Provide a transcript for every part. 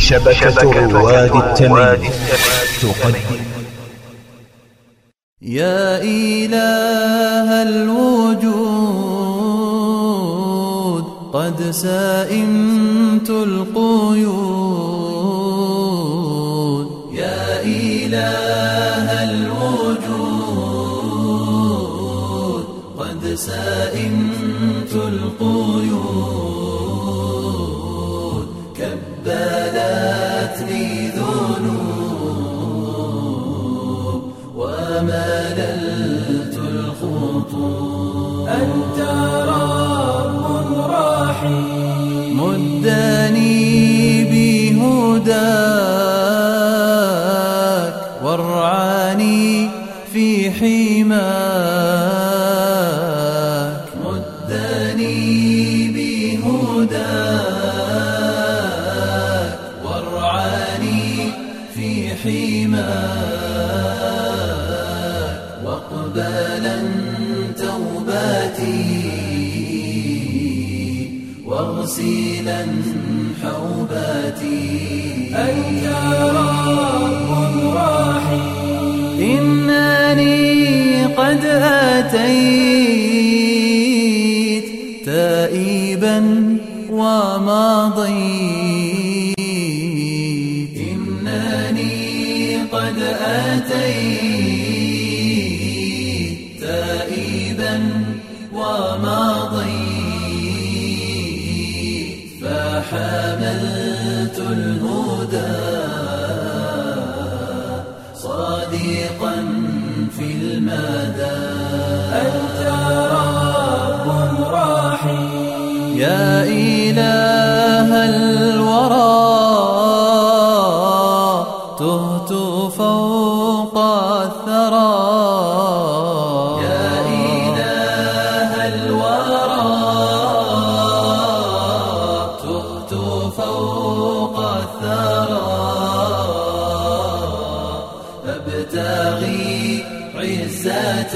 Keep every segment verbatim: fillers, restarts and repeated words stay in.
شبكة رواد التمييز تقدم. يا إله الوجود قد سئمت القيود، يا إله الوجود قد سئمت القيود، كبلتني ذنوب ومللت الخطوب. أنت رب رحيم مدني بهداك، وارعاني في حماك، مدني بهداك، وارعاني في حماك، واقبلا توباتي واغسلا حوباتي. أنت رب رحيم إنني قد أتيت تائبا ومضيت، إنني قد أتيت تائبا ومضيت، فحملت الهدى صادقا في المدى. أنت رب رحيم يا إله الورى، تهت فوق الثرى، يا إله الورى، تهت فوق الثرى، أبتغي عزة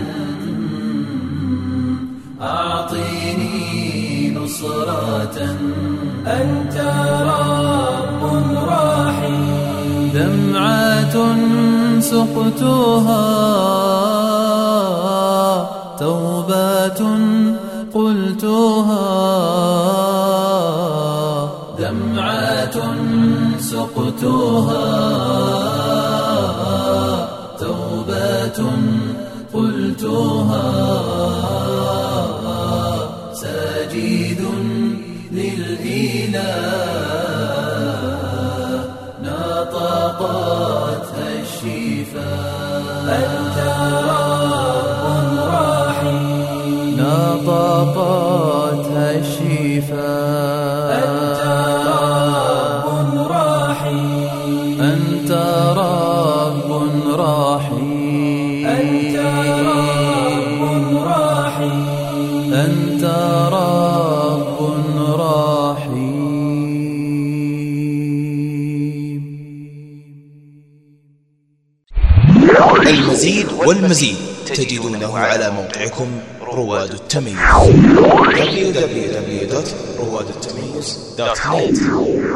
أعطيني نصرة. أنت رب رحيم دمعة سقتها توبة قلتها، دمعة سقتها توبة قلتها، ساجد للإله نطقتها الشفاء. أنت رب رحيم نطقتها الشفاء. أنت رب رحيم أنت رب رحيم أنت رب رحيم أنت رب رحيم. المزيد والمزيد تجدونه على موقعكم رواد التمييز دبليو دبليو دبليو دوت رواد التمييز دوت نت.